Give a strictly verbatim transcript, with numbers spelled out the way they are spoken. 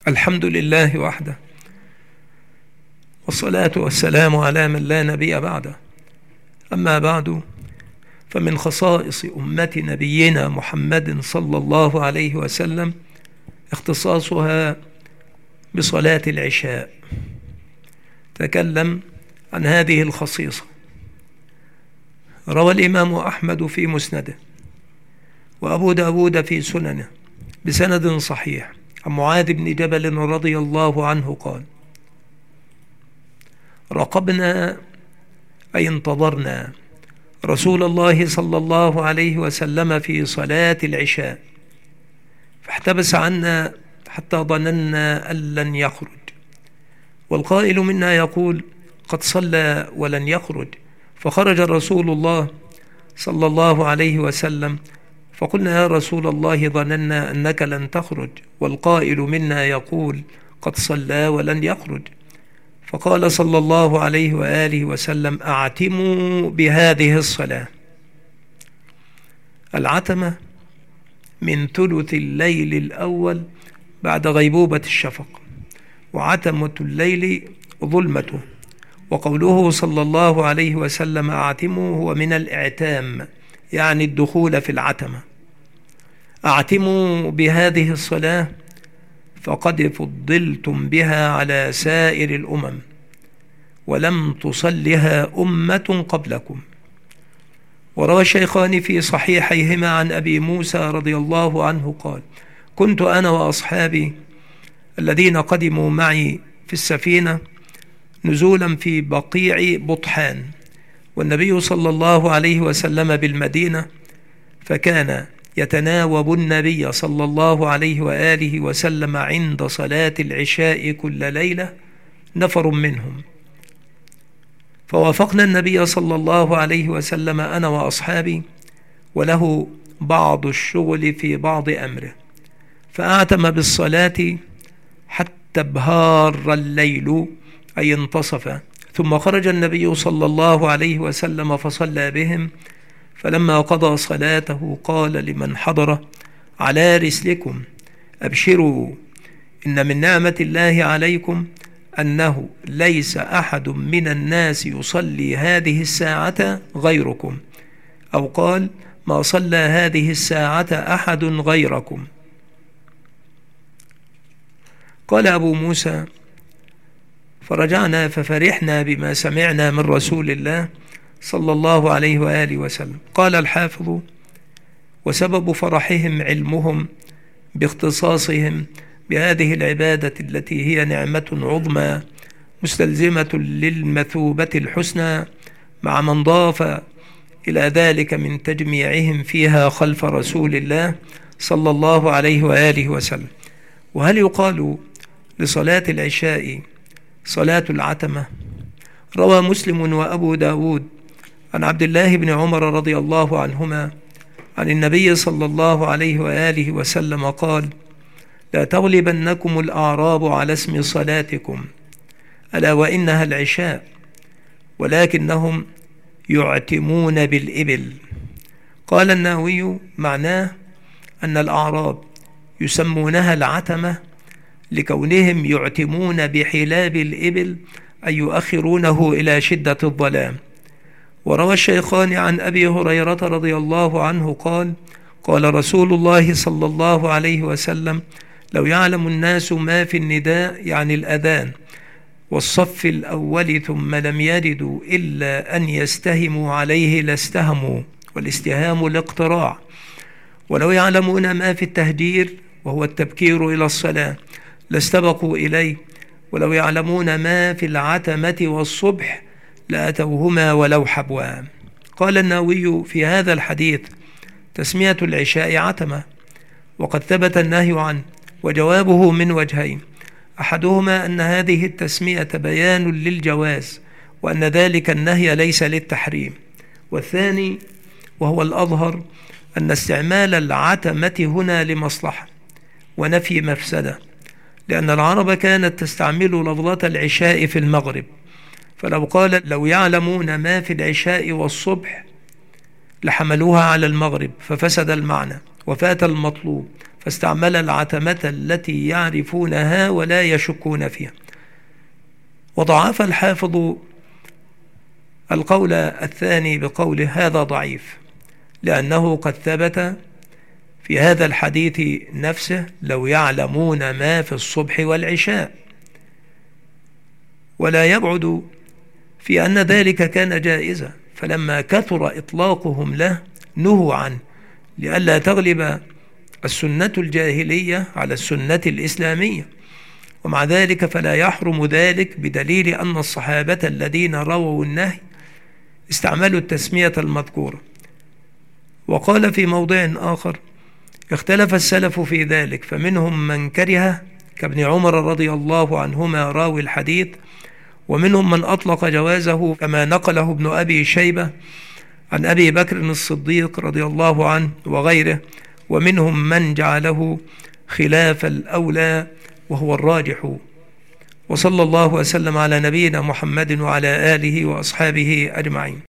الحمد لله وحده، والصلاة والسلام على من لا نبي بعده. أما بعد، فمن خصائص أمة نبينا محمد صلى الله عليه وسلم اختصاصها بصلاة العشاء. تكلم عن هذه الخصيصة. روى الإمام أحمد في مسنده وأبو داود في سننه بسند صحيح عن معاذ بن جبل رضي الله عنه قال: رقبنا أي انتظرنا رسول الله صلى الله عليه وسلم في صلاة العشاء، فاحتبس عنا حتى ظننا أن لن يخرج، والقائل منا يقول: قد صلى ولن يخرج. فخرج رسول الله صلى الله عليه وسلم، فقلنا: يا رسول الله، ظننا أنك لن تخرج، والقائل منا يقول: قد صلى ولن يخرج. فقال صلى الله عليه وآله وسلم: أعتموا بهذه الصلاة. العتمة من ثلث الليل الأول بعد غيبوبة الشفق، وعتمة الليل ظلمته. وقوله صلى الله عليه وسلم أعتموا هو من الإعتام، يعني الدخول في العتمة. أعتموا بهذه الصلاة فقد فضلتم بها على سائر الأمم، ولم تصلها أمة قبلكم. وروى الشيخان في صحيحيهما عن أبي موسى رضي الله عنه قال: كنت أنا وأصحابي الذين قدموا معي في السفينة نزولا في بقيع بطحان، والنبي صلى الله عليه وسلم بالمدينة، فكان يتناوب النبي صلى الله عليه وآله وسلم عند صلاة العشاء كل ليلة نفر منهم، فوافقنا النبي صلى الله عليه وسلم أنا وأصحابي، وله بعض الشغل في بعض أمره، فأعتم بالصلاة حتى ابهار الليل أي انتصف، ثم خرج النبي صلى الله عليه وسلم فصلى بهم، فلما قضى صلاته قال لمن حضر: على رسلكم، أبشروا، إن من نعمة الله عليكم أنه ليس أحد من الناس يصلي هذه الساعة غيركم، أو قال: ما صلى هذه الساعة أحد غيركم. قال أبو موسى: فرجعنا ففرحنا بما سمعنا من رسول الله صلى الله عليه وآله وسلم. قال الحافظ: وسبب فرحهم علمهم باختصاصهم بهذه العبادة التي هي نعمة عظمى مستلزمة للمثوبة الحسنى، مع من ضاف إلى ذلك من تجميعهم فيها خلف رسول الله صلى الله عليه وآله وسلم. وهل يقال لصلاة العشاء صلاة العتمة؟ روى مسلم وأبو داود عن عبد الله بن عمر رضي الله عنهما عن النبي صلى الله عليه وآله وسلم قال: لا تغلبنكم الأعراب على اسم صلاتكم، ألا وإنها العشاء، ولكنهم يعتمون بالإبل. قال النووي: معناه أن الأعراب يسمونها العتمة لكونهم يعتمون بحلاب الإبل، أي يؤخرونه إلى شدة الظلام. وروى الشيخان عن أبي هريرة رضي الله عنه قال: قال رسول الله صلى الله عليه وسلم: لو يعلم الناس ما في النداء، يعني الأذان، والصف الأول، ثم لم يجدوا إلا أن يستهموا عليه لاستهموا، والاستهام الاقتراع. ولو يعلمون ما في التهجير، وهو التبكير إلى الصلاة، لاستبقوا إليه. ولو يعلمون ما في العتمة والصبح لأتوهما ولو حبوا. قال النووي في هذا الحديث: تسمية العشاء عتمة، وقد ثبت النهي عنه، وجوابه من وجهين: أحدهما أن هذه التسمية بيان للجواز، وأن ذلك النهي ليس للتحريم. والثاني وهو الأظهر أن استعمال العتمة هنا لمصلحة ونفي مفسدة، لأن العرب كانت تستعمل لفظة العشاء في المغرب، فلو قال لو يعلمون ما في العشاء والصبح لحملوها على المغرب، ففسد المعنى وفات المطلوب، فاستعمل العتمة التي يعرفونها ولا يشكون فيها. وضعف الحافظ القول الثاني بقوله هذا ضعيف، لأنه قد ثبت في هذا الحديث نفسه لو يعلمون ما في الصبح والعشاء، ولا يبعد في أن ذلك كان جائزا، فلما كثر إطلاقهم له نهوا عنه لئلا تغلب السنة الجاهلية على السنة الإسلامية. ومع ذلك فلا يحرم ذلك بدليل أن الصحابة الذين رووا النهي استعملوا التسمية المذكورة. وقال في موضع آخر اختلف السلف في ذلك، فمنهم من كره كابن عمر رضي الله عنهما راوي الحديث، ومنهم من أطلق جوازه كما نقله ابن أبي شيبة عن أبي بكر الصديق رضي الله عنه وغيره، ومنهم من جعله خلاف الأولى وهو الراجح. وصلى الله وسلم على نبينا محمد وعلى آله وأصحابه أجمعين.